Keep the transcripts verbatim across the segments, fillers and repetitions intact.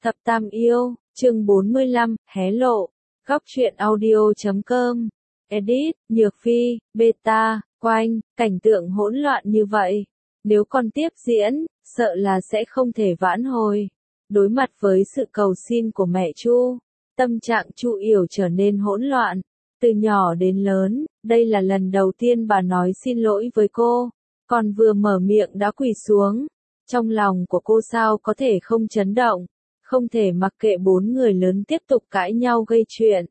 Thập Tam Yêu, chương bốn mươi lăm, hé lộ. Góc truyện audio chấm com. Edit, Nhược Phi, Beta, Quanh, cảnh tượng hỗn loạn như vậy. Nếu còn tiếp diễn, sợ là sẽ không thể vãn hồi. Đối mặt với sự cầu xin của mẹ Chu, tâm trạng Chu Yểu trở nên hỗn loạn. Từ nhỏ đến lớn, đây là lần đầu tiên bà nói xin lỗi với cô. Còn vừa mở miệng đã quỳ xuống. Trong lòng của cô sao có thể không chấn động, không thể mặc kệ bốn người lớn tiếp tục cãi nhau gây chuyện.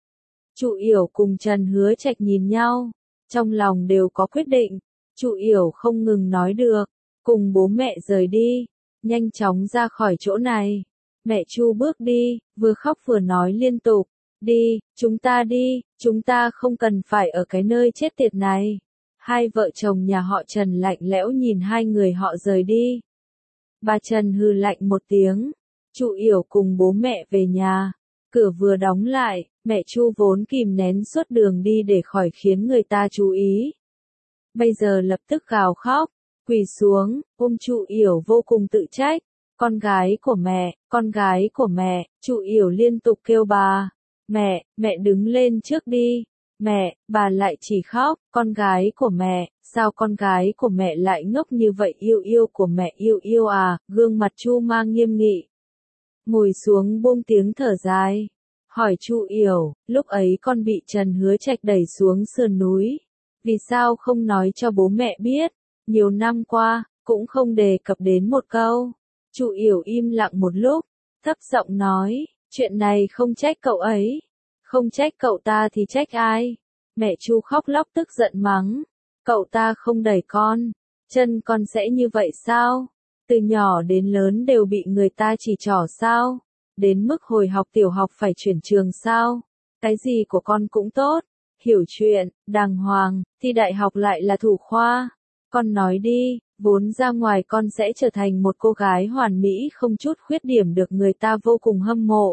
Chu Yểu cùng Trần Hứa Trạch nhìn nhau, trong lòng đều có quyết định. Chu Yểu không ngừng nói được, cùng bố mẹ rời đi, nhanh chóng ra khỏi chỗ này. Mẹ Chu bước đi, vừa khóc vừa nói liên tục, đi, chúng ta đi, chúng ta không cần phải ở cái nơi chết tiệt này. Hai vợ chồng nhà họ Trần lạnh lẽo nhìn hai người họ rời đi. Bà Trần hừ lạnh một tiếng. Chu Yểu cùng bố mẹ về nhà. Cửa vừa đóng lại, mẹ Chu vốn kìm nén suốt đường đi để khỏi khiến người ta chú ý. Bây giờ lập tức gào khóc, quỳ xuống, ôm Chu Yểu vô cùng tự trách. Con gái của mẹ, con gái của mẹ, Chu Yểu liên tục kêu bà. Mẹ, mẹ đứng lên trước đi. Mẹ, bà lại chỉ khóc, con gái của mẹ, sao con gái của mẹ lại ngốc như vậy, yêu yêu của mẹ yêu yêu à, gương mặt Chu mang nghiêm nghị. Ngồi xuống buông tiếng thở dài, hỏi Chu Yểu, lúc ấy con bị Trần Hứa Trạch đẩy xuống sườn núi, vì sao không nói cho bố mẹ biết, nhiều năm qua, cũng không đề cập đến một câu. Chu Yểu im lặng một lúc, thấp giọng nói, chuyện này không trách cậu ấy. Không trách cậu ta thì trách ai? Mẹ Chu khóc lóc tức giận mắng. Cậu ta không đẩy con. Chân con sẽ như vậy sao? Từ nhỏ đến lớn đều bị người ta chỉ trỏ sao? Đến mức hồi học tiểu học phải chuyển trường sao? Cái gì của con cũng tốt. Hiểu chuyện, đàng hoàng, thi đại học lại là thủ khoa. Con nói đi, vốn ra ngoài con sẽ trở thành một cô gái hoàn mỹ không chút khuyết điểm được người ta vô cùng hâm mộ.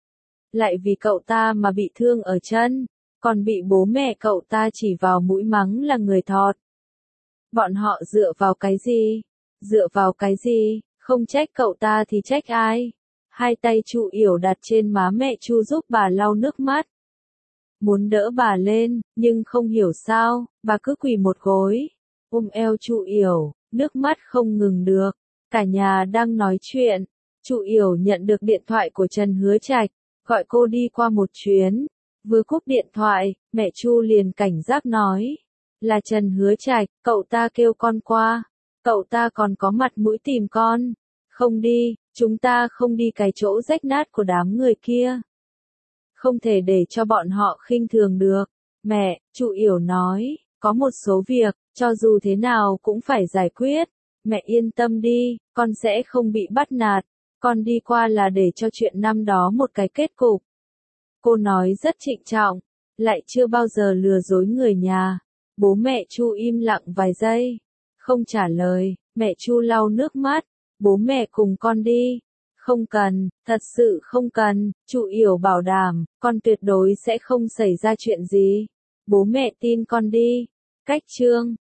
Lại vì cậu ta mà bị thương ở chân, còn bị bố mẹ cậu ta chỉ vào mũi mắng là người thọt. Bọn họ dựa vào cái gì? Dựa vào cái gì? Không trách cậu ta thì trách ai? Hai tay Chu Yểu đặt trên má mẹ Chu giúp bà lau nước mắt. Muốn đỡ bà lên, nhưng không hiểu sao, bà cứ quỳ một gối, ôm eo Chu Yểu, nước mắt không ngừng được. Cả nhà đang nói chuyện, Chu Yểu nhận được điện thoại của Trần Hứa Trạch. Gọi cô đi qua một chuyến. Vừa cúp điện thoại, mẹ Chu liền cảnh giác nói. Là Trần Hứa Trạch, cậu ta kêu con qua. Cậu ta còn có mặt mũi tìm con. Không đi, chúng ta không đi cái chỗ rách nát của đám người kia. Không thể để cho bọn họ khinh thường được. Mẹ, Chu Yểu nói, có một số việc, cho dù thế nào cũng phải giải quyết. Mẹ yên tâm đi, con sẽ không bị bắt nạt. Con đi qua là để cho chuyện năm đó một cái kết cục. Cô nói rất trịnh trọng, lại chưa bao giờ lừa dối người nhà. Bố mẹ Chu im lặng vài giây, không trả lời. Mẹ Chu lau nước mắt, bố mẹ cùng con đi. Không cần, thật sự không cần. Chu Yểu bảo đảm, con tuyệt đối sẽ không xảy ra chuyện gì. Bố mẹ tin con đi. Cách chương